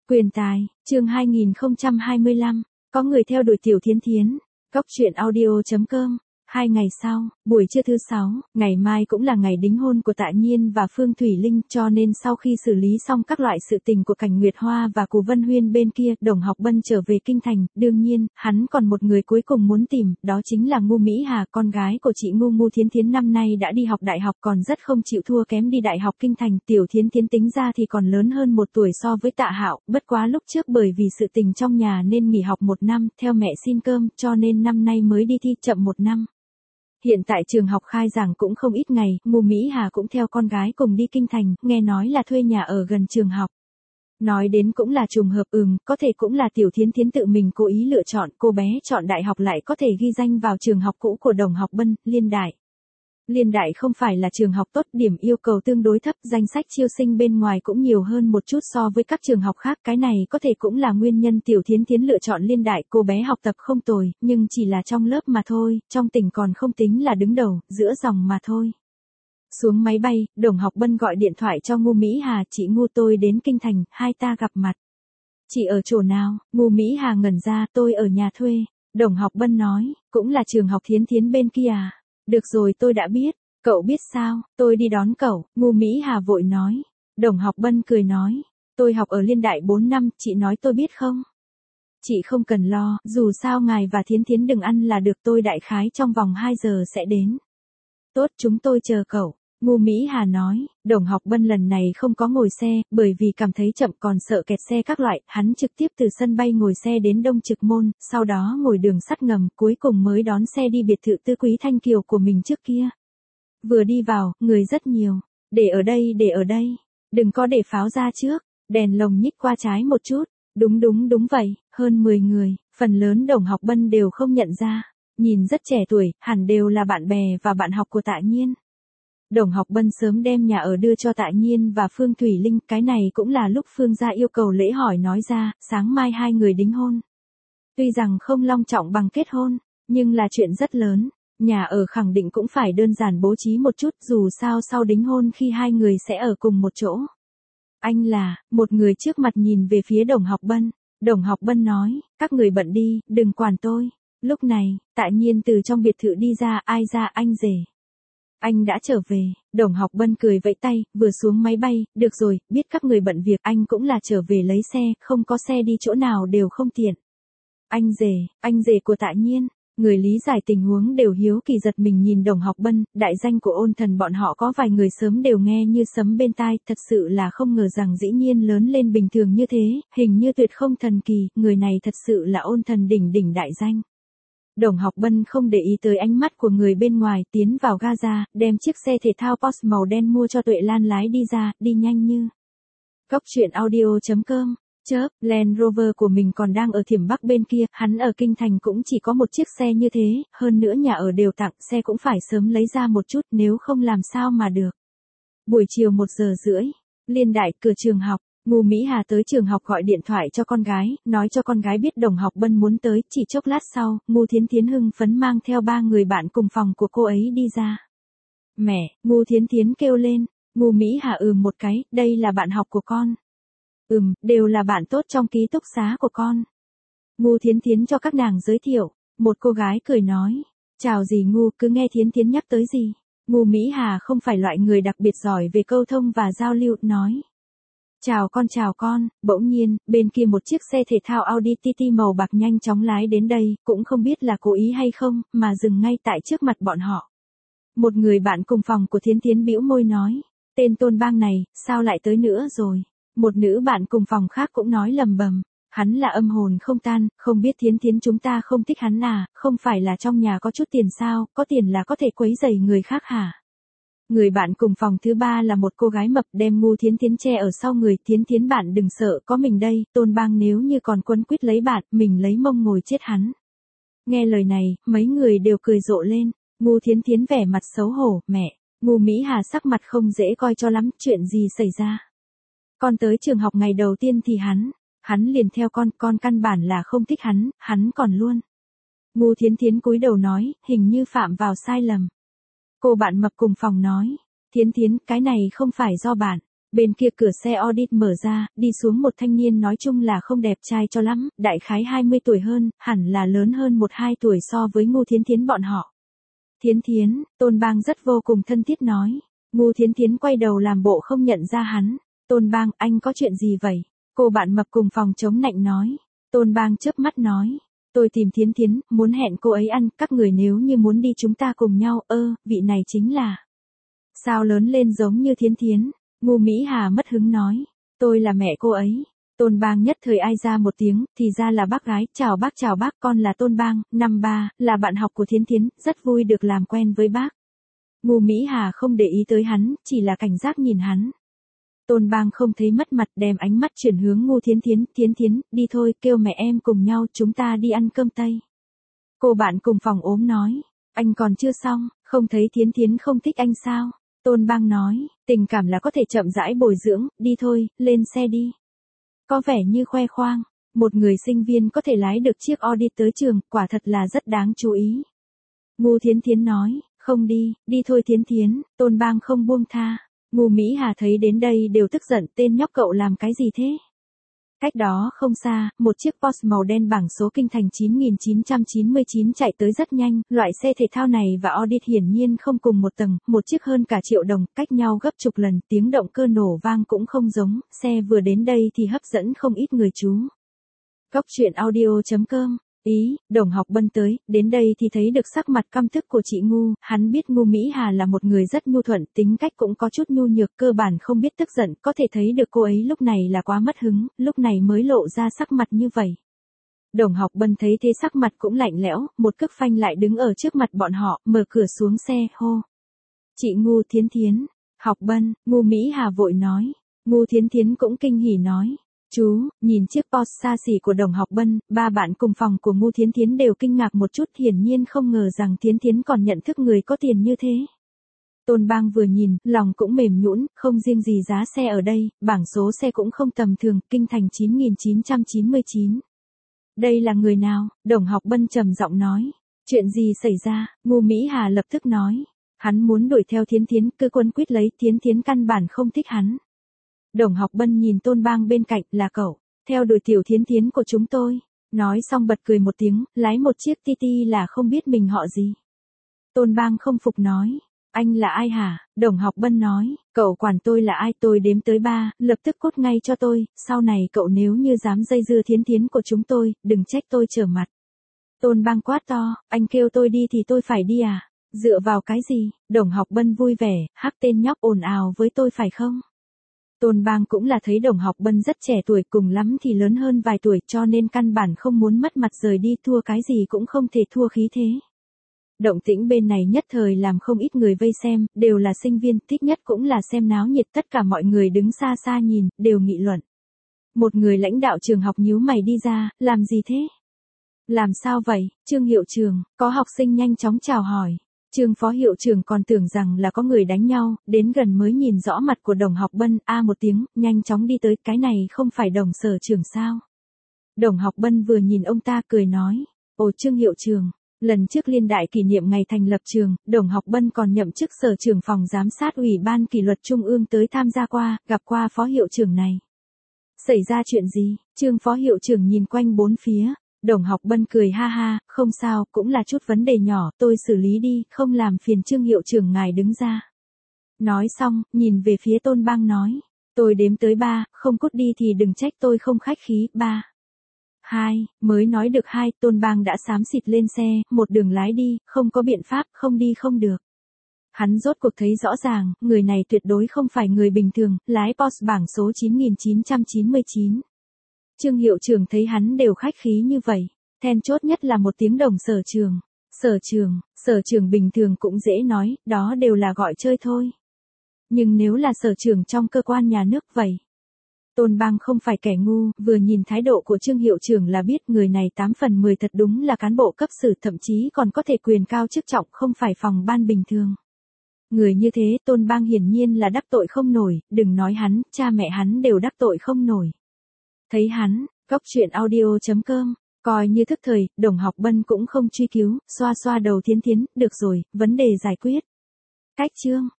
Quyền tài, chương 2025, có người theo đuổi Tiểu Thiến Thiến. Góc truyện audio.com. 2 ngày sau, buổi trưa thứ 6, ngày mai cũng là ngày đính hôn của Tạ Nhiên và Phương Thủy Linh, cho nên sau khi xử lý xong các loại sự tình của Cảnh Nguyệt Hoa và Cù Vân Huyên bên kia, Đồng Học Bân trở về kinh thành. Đương nhiên, hắn còn một người cuối cùng muốn tìm, đó chính là Ngô Mỹ Hà, con gái của chị Ngô Thiến Thiến năm nay đã đi học đại học, còn rất không chịu thua kém đi đại học kinh thành. Tiểu Thiến Thiến tính ra thì còn lớn hơn 1 tuổi so với Tạ Hạo, bất quá lúc trước bởi vì sự tình trong nhà nên nghỉ học 1 năm, theo mẹ xin cơm, cho nên năm nay mới đi thi, chậm 1 năm. Hiện tại trường học khai giảng cũng không ít ngày, Ngô Mỹ Hà cũng theo con gái cùng đi kinh thành, nghe nói là thuê nhà ở gần trường học. Nói đến cũng là trùng hợp, có thể cũng là Tiểu Thiến Thiến tự mình cố ý lựa chọn, cô bé chọn đại học lại có thể ghi danh vào trường học cũ của Đồng Học Bân, Liên Đại. Liên Đại không phải là trường học tốt, điểm yêu cầu tương đối thấp, danh sách chiêu sinh bên ngoài cũng nhiều hơn một chút so với các trường học khác, cái này có thể cũng là nguyên nhân Tiểu Thiến Thiến lựa chọn Liên Đại. Cô bé học tập không tồi, nhưng chỉ là trong lớp mà thôi, trong tỉnh còn không tính là đứng đầu, giữa dòng mà thôi. Xuống máy bay, Đồng Học Bân gọi điện thoại cho Ngô Mỹ Hà, chị Ngô tôi đến kinh thành, hai ta gặp mặt. Chị ở chỗ nào? Ngô Mỹ Hà ngẩn ra, tôi ở nhà thuê. Đồng Học Bân nói, cũng là trường học Thiến Thiến bên kia à? Được rồi, tôi đã biết. Cậu biết sao? Tôi đi đón cậu. Ngô Mỹ Hà vội nói. Đồng Học Bân cười nói. Tôi học ở Liên Đại 4 năm, chị nói tôi biết không? Chị không cần lo, dù sao ngài và Thiến Thiến đừng ăn là được, tôi đại khái trong vòng 2 giờ sẽ đến. Tốt, chúng tôi chờ cậu. Ngô Mỹ Hà nói. Đồng Học Bân lần này không có ngồi xe, bởi vì cảm thấy chậm còn sợ kẹt xe các loại, hắn trực tiếp từ sân bay ngồi xe đến Đông Trực Môn, sau đó ngồi đường sắt ngầm, cuối cùng mới đón xe đi biệt thự Tư Quý Thanh Kiều của mình trước kia. Vừa đi vào, người rất nhiều. Để ở đây. Đừng có để pháo ra trước. Đèn lồng nhích qua trái một chút. Đúng vậy, hơn 10 người, phần lớn Đồng Học Bân đều không nhận ra. Nhìn rất trẻ tuổi, hẳn đều là bạn bè và bạn học của Tạ Nhiên. Đồng Học Bân sớm đem nhà ở đưa cho Tạ Nhiên và Phương Thủy Linh, cái này cũng là lúc Phương gia yêu cầu lễ hỏi nói ra, sáng mai 2 người đính hôn. Tuy rằng không long trọng bằng kết hôn, nhưng là chuyện rất lớn, nhà ở khẳng định cũng phải đơn giản bố trí một chút, dù sao sau đính hôn khi 2 người sẽ ở cùng một chỗ. Anh là, một người trước mặt nhìn về phía Đồng Học Bân. Đồng Học Bân nói, các người bận đi, đừng quản tôi. Lúc này, Tạ Nhiên từ trong biệt thự đi ra, ai ra, anh rể. Anh đã trở về. Đồng Học Bân cười vẫy tay, vừa xuống máy bay, được rồi, biết các người bận việc, anh cũng là trở về lấy xe, không có xe đi chỗ nào đều không tiện. Anh rể của Tạ Nhiên. Người lý giải tình huống đều hiếu kỳ giật mình nhìn Đồng Học Bân, đại danh của Ôn Thần bọn họ có vài người sớm đều nghe như sấm bên tai, thật sự là không ngờ rằng dĩ nhiên lớn lên bình thường như thế, hình như tuyệt không thần kỳ, người này thật sự là Ôn Thần đỉnh đại danh. Đồng Học Bân không để ý tới ánh mắt của người bên ngoài, tiến vào Gaza, đem chiếc xe thể thao Porsche màu đen mua cho Tuệ Lan lái đi ra, đi nhanh như. Góc truyện audio.com. Chớp, Land Rover của mình còn đang ở Thiểm Bắc bên kia, hắn ở kinh thành cũng chỉ có một chiếc xe như thế, hơn nữa nhà ở đều tặng, xe cũng phải sớm lấy ra một chút, nếu không làm sao mà được. Buổi chiều 1 giờ rưỡi, Liên Đại, cửa trường học. Ngô Mỹ Hà tới trường học gọi điện thoại cho con gái, nói cho con gái biết Đồng Học Bân muốn tới, chỉ chốc lát sau, Ngô Thiến Thiến hưng phấn mang theo 3 người bạn cùng phòng của cô ấy đi ra. Mẹ, Ngô Thiến Thiến kêu lên. Ngô Mỹ Hà một cái, đây là bạn học của con. Đều là bạn tốt trong ký túc xá của con. Ngô Thiến Thiến cho các nàng giới thiệu, một cô gái cười nói, chào gì Ngô, cứ nghe Thiến Thiến nhắc tới gì. Ngô Mỹ Hà không phải loại người đặc biệt giỏi về câu thông và giao lưu, nói. Chào con, bỗng nhiên, bên kia một chiếc xe thể thao Audi TT màu bạc nhanh chóng lái đến đây, cũng không biết là cố ý hay không, mà dừng ngay tại trước mặt bọn họ. Một người bạn cùng phòng của Thiến Thiến bĩu môi nói, tên Tôn Bang này, sao lại tới nữa rồi? Một nữ bạn cùng phòng khác cũng nói lầm bầm, hắn là âm hồn không tan, không biết Thiến Thiến chúng ta không thích hắn à, không phải là trong nhà có chút tiền sao, có tiền là có thể quấy rầy người khác hả? Người bạn cùng phòng thứ 3 là một cô gái mập đem Ngô Thiến Thiến che ở sau người, Thiến Thiến bạn đừng sợ, có mình đây, Tôn Bang nếu như còn quấn quýt lấy bạn, mình lấy mông ngồi chết hắn. Nghe lời này, mấy người đều cười rộ lên, Ngô Thiến Thiến vẻ mặt xấu hổ, mẹ, Ngô Mỹ Hà sắc mặt không dễ coi cho lắm, chuyện gì xảy ra. Con tới trường học ngày đầu tiên thì hắn liền theo con căn bản là không thích hắn còn luôn. Ngô Thiến Thiến cúi đầu nói, hình như phạm vào sai lầm. Cô bạn mập cùng phòng nói, Thiến Thiến, cái này không phải do bạn. Bên kia cửa xe audit mở ra, đi xuống một thanh niên nói chung là không đẹp trai cho lắm, đại khái 20 tuổi hơn, hẳn là lớn hơn 1-2 tuổi so với Ngô Thiến Thiến bọn họ. Thiến Thiến, Tôn Bang rất vô cùng thân thiết nói. Ngô Thiến Thiến quay đầu làm bộ không nhận ra hắn. Tôn Bang, anh có chuyện gì vậy? Cô bạn mập cùng phòng chống nạnh nói. Tôn Bang chớp mắt nói. Tôi tìm Thiến Thiến, muốn hẹn cô ấy ăn, các người nếu như muốn đi chúng ta cùng nhau, vị này chính là. Sao lớn lên giống như Thiến Thiến? Ngô Mỹ Hà mất hứng nói. Tôi là mẹ cô ấy. Tôn Bang nhất thời ai ra một tiếng, thì ra là bác gái, chào bác, con là Tôn Bang, năm 3, là bạn học của Thiến Thiến, rất vui được làm quen với bác. Ngô Mỹ Hà không để ý tới hắn, chỉ là cảnh giác nhìn hắn. Tôn Bang không thấy mất mặt, đem ánh mắt chuyển hướng Ngô Thiến Thiến, Thiến Thiến, đi thôi, kêu mẹ em cùng nhau, chúng ta đi ăn cơm Tây. Cô bạn cùng phòng ốm nói, anh còn chưa xong, không thấy Thiến Thiến không thích anh sao? Tôn Bang nói, tình cảm là có thể chậm rãi bồi dưỡng, đi thôi, lên xe đi. Có vẻ như khoe khoang, một người sinh viên có thể lái được chiếc Audi tới trường, quả thật là rất đáng chú ý. Ngô Thiến Thiến nói, không đi, đi thôi Thiến Thiến, Tôn Bang không buông tha. Ngô Mỹ Hà thấy đến đây đều tức giận, tên nhóc cậu làm cái gì thế? Cách đó không xa, một chiếc Porsche màu đen bảng số kinh thành 9999 chạy tới rất nhanh, loại xe thể thao này và Audi hiển nhiên không cùng một tầng, một chiếc hơn cả triệu đồng, cách nhau gấp chục lần, tiếng động cơ nổ vang cũng không giống, xe vừa đến đây thì hấp dẫn không ít người chú. Góc truyện audio.com. Ý, Đồng Học Bân tới, đến đây thì thấy được sắc mặt căm tức của chị Ngu, hắn biết Ngô Mỹ Hà là một người rất nhu thuận, tính cách cũng có chút nhu nhược, cơ bản không biết tức giận, có thể thấy được cô ấy lúc này là quá mất hứng, lúc này mới lộ ra sắc mặt như vậy. Đồng Học Bân thấy thế sắc mặt cũng lạnh lẽo, một cước phanh lại đứng ở trước mặt bọn họ, mở cửa xuống xe, hô. Chị Ngu, Thiến Thiến, Học Bân, Ngô Mỹ Hà vội nói, Ngô Thiến Thiến cũng kinh hỉ nói. Chú, nhìn chiếc Porsche xa xỉ của Đồng Học Bân, ba bạn cùng phòng của Ngô Thiến Thiến đều kinh ngạc một chút, hiển nhiên không ngờ rằng Thiến Thiến còn nhận thức người có tiền như thế. Tôn Bang vừa nhìn, lòng cũng mềm nhũn, không riêng gì giá xe ở đây, bảng số xe cũng không tầm thường, kinh thành 9999. Đây là người nào? Đồng Học Bân trầm giọng nói. Chuyện gì xảy ra? Ngô Mỹ Hà lập tức nói. Hắn muốn đuổi theo Thiến Thiến, cứ quấn quýt lấy, Thiến Thiến căn bản không thích hắn. Đồng Học Bân nhìn Tôn Bang bên cạnh, là cậu, theo đuổi tiểu Thiến Thiến của chúng tôi. Nói xong bật cười một tiếng, lái một chiếc TT là không biết mình họ gì. Tôn Bang không phục nói, anh là ai hả? Đồng Học Bân nói, cậu quản tôi là ai, tôi đếm tới 3, lập tức cút ngay cho tôi, sau này cậu nếu như dám dây dưa Thiến Thiến của chúng tôi, đừng trách tôi trở mặt. Tôn Bang quát to, anh kêu tôi đi thì tôi phải đi à? Dựa vào cái gì? Đồng Học Bân vui vẻ, hắc tên nhóc ồn ào với tôi phải không? Tôn Bang cũng là thấy Đồng Học Bân rất trẻ tuổi, cùng lắm thì lớn hơn vài tuổi, cho nên căn bản không muốn mất mặt rời đi, thua cái gì cũng không thể thua khí thế. Động tĩnh bên này nhất thời làm không ít người vây xem, đều là sinh viên, thích nhất cũng là xem náo nhiệt, tất cả mọi người đứng xa xa nhìn, đều nghị luận. Một người lãnh đạo trường học nhíu mày đi ra, làm gì thế? Làm sao vậy, Trương hiệu trưởng? Có học sinh nhanh chóng chào hỏi. Trương phó hiệu trưởng còn tưởng rằng là có người đánh nhau, đến gần mới nhìn rõ mặt của Đồng Học Bân, một tiếng, nhanh chóng đi tới, cái này không phải Đồng sở trưởng sao? Đồng Học Bân vừa nhìn ông ta cười nói, ồ Trương hiệu trưởng, lần trước liên đại kỷ niệm ngày thành lập trường, Đồng Học Bân còn nhậm chức sở trưởng phòng giám sát ủy ban kỷ luật trung ương tới tham gia qua, gặp qua phó hiệu trưởng này. Xảy ra chuyện gì? Trương phó hiệu trưởng nhìn quanh bốn phía. Đồng Học Bân cười ha ha, không sao, cũng là chút vấn đề nhỏ, tôi xử lý đi, không làm phiền Trương hiệu trưởng ngài đứng ra. Nói xong, nhìn về phía Tôn Bang nói, tôi đếm tới 3, không cút đi thì đừng trách tôi không khách khí, 3. 2, mới nói được 2, Tôn Bang đã xám xịt lên xe, một đường lái đi, không có biện pháp, không đi không được. Hắn rốt cuộc thấy rõ ràng, người này tuyệt đối không phải người bình thường, lái Porsche bảng số 9999. Trương hiệu trưởng thấy hắn đều khách khí như vậy, then chốt nhất là một tiếng Đồng sở trường. Sở trường bình thường cũng dễ nói, đó đều là gọi chơi thôi. Nhưng nếu là sở trường trong cơ quan nhà nước vậy. Tôn Bang không phải kẻ ngu, vừa nhìn thái độ của Trương hiệu trưởng là biết người này 8 phần 10 thật đúng là cán bộ cấp sử, thậm chí còn có thể quyền cao chức trọng, không phải phòng ban bình thường. Người như thế Tôn Bang hiển nhiên là đắc tội không nổi, đừng nói hắn, cha mẹ hắn đều đắc tội không nổi. Thấy hắn, góc truyện audio.com, coi như thức thời, Đồng Học Bân cũng không truy cứu, xoa xoa đầu Thiến Thiến, được rồi, vấn đề giải quyết. Cách chương.